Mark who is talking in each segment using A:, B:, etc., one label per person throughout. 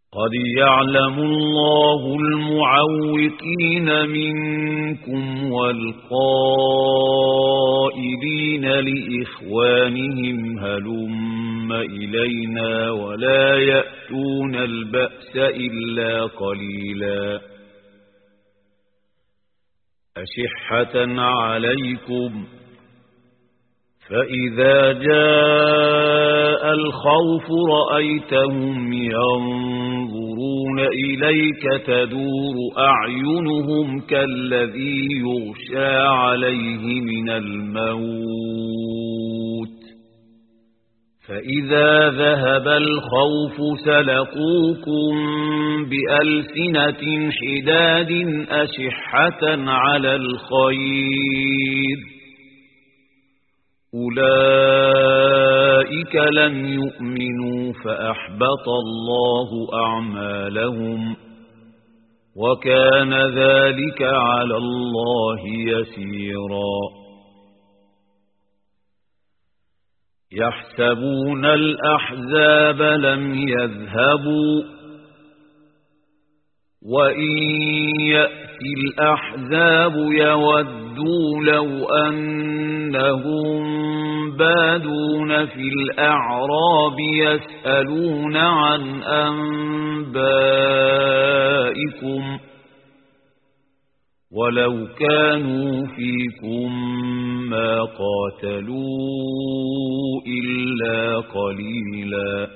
A: قد يعلم الله المعوقين منكم والقائلين لإخوانهم هلم إلينا ولا يأتون البأس إلا قليلا أشحة عليكم فإذا جاء الخوف رأيتهم ينظرون إليك تدور أعينهم كالذي يغشى عليه من الموت فإذا ذهب الخوف سلقوكم بألسنة حداد أشحة على الخير أولئك لم يؤمنوا فأحبط الله أعمالهم وكان ذلك على الله يسيرا يحسبون الأحزاب لم يذهبوا وإن يأتي الأحزاب يودوا لو أنهم بادون في الأعراب يسألون عن أنبائكم ولو كانوا فيكم ما قاتلوا إلا قليلا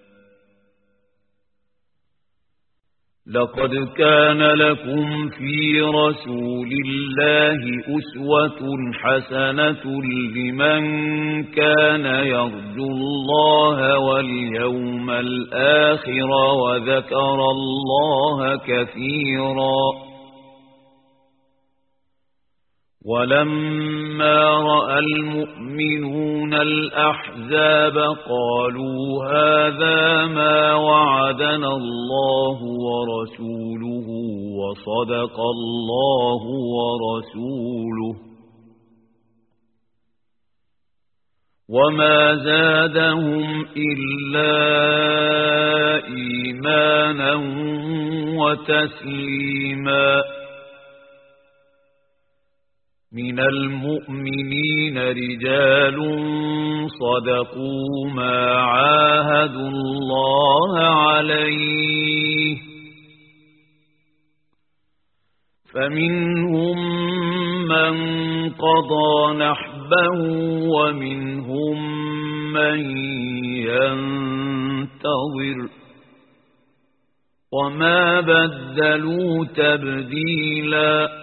A: لقد كان لكم في رسول الله أسوة حسنة لمن كان يرجو الله واليوم الآخر وذكر الله كثيرا ولما رأى المؤمنون الأحزاب قالوا هذا ما وعدنا الله ورسوله وصدق الله ورسوله وما زادهم إلا إيمانا وتسليما من المؤمنين رجال صدقوا ما عاهدوا الله عليه فمنهم من قضى نحبه ومنهم من ينتظر وما بدلوا تبديلا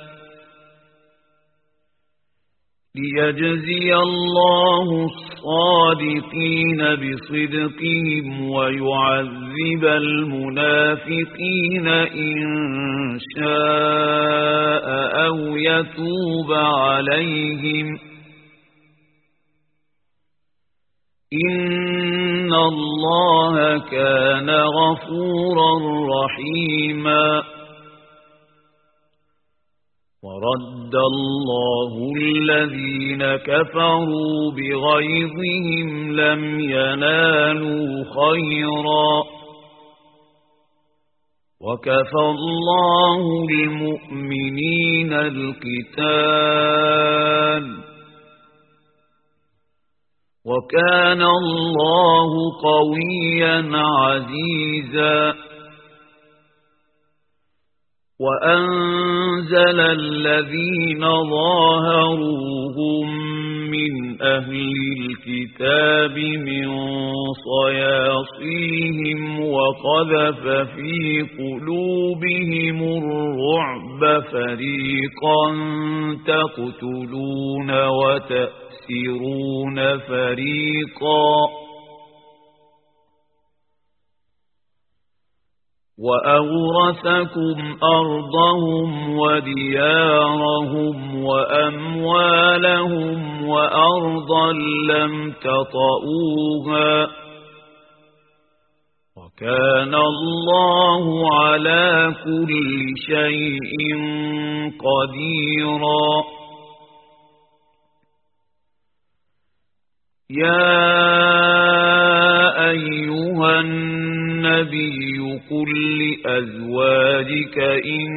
A: ليجزي الله الصادقين بصدقهم ويعذب المنافقين إن شاء أو يتوب عليهم إن الله كان غفورا رحيما ورد الله الذين كفروا بغيظهم لم ينالوا خيرا وكفى الله المؤمنين القتال وكان الله قويا عزيزا وأنزل الذين ظاهروهم من أهل الكتاب من صياصيهم وقذف في قلوبهم الرعب فريقا تقتلون وتأسرون فريقا وأورثكم أرضهم وديارهم وأموالهم وأرضا لم تطئوها وكان الله على كل شيء قديرا يا أيها النبي قل لأزواجك إن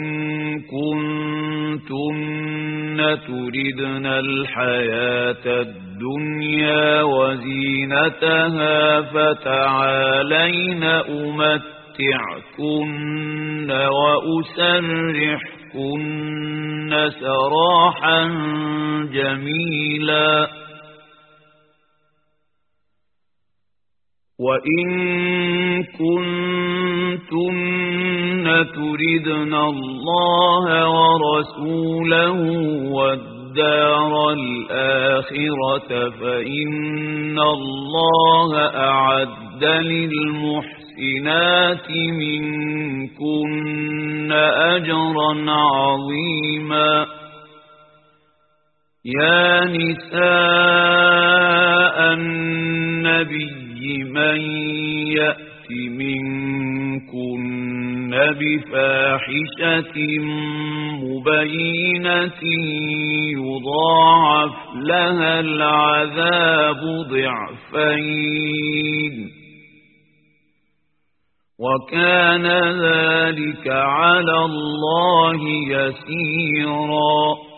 A: كنتن تردن الحياة الدنيا وزينتها فتعالين أمتعكن وأسرحكن سراحا جميلا وإن كنتن تردن الله ورسوله والدار الآخرة فإن الله أعد للمحسنات منكن أجرا عظيما يا نساء النبي من يأت منكن بفاحشة مبينة يضاعف لها العذاب ضعفين وكان ذلك على الله يسيرا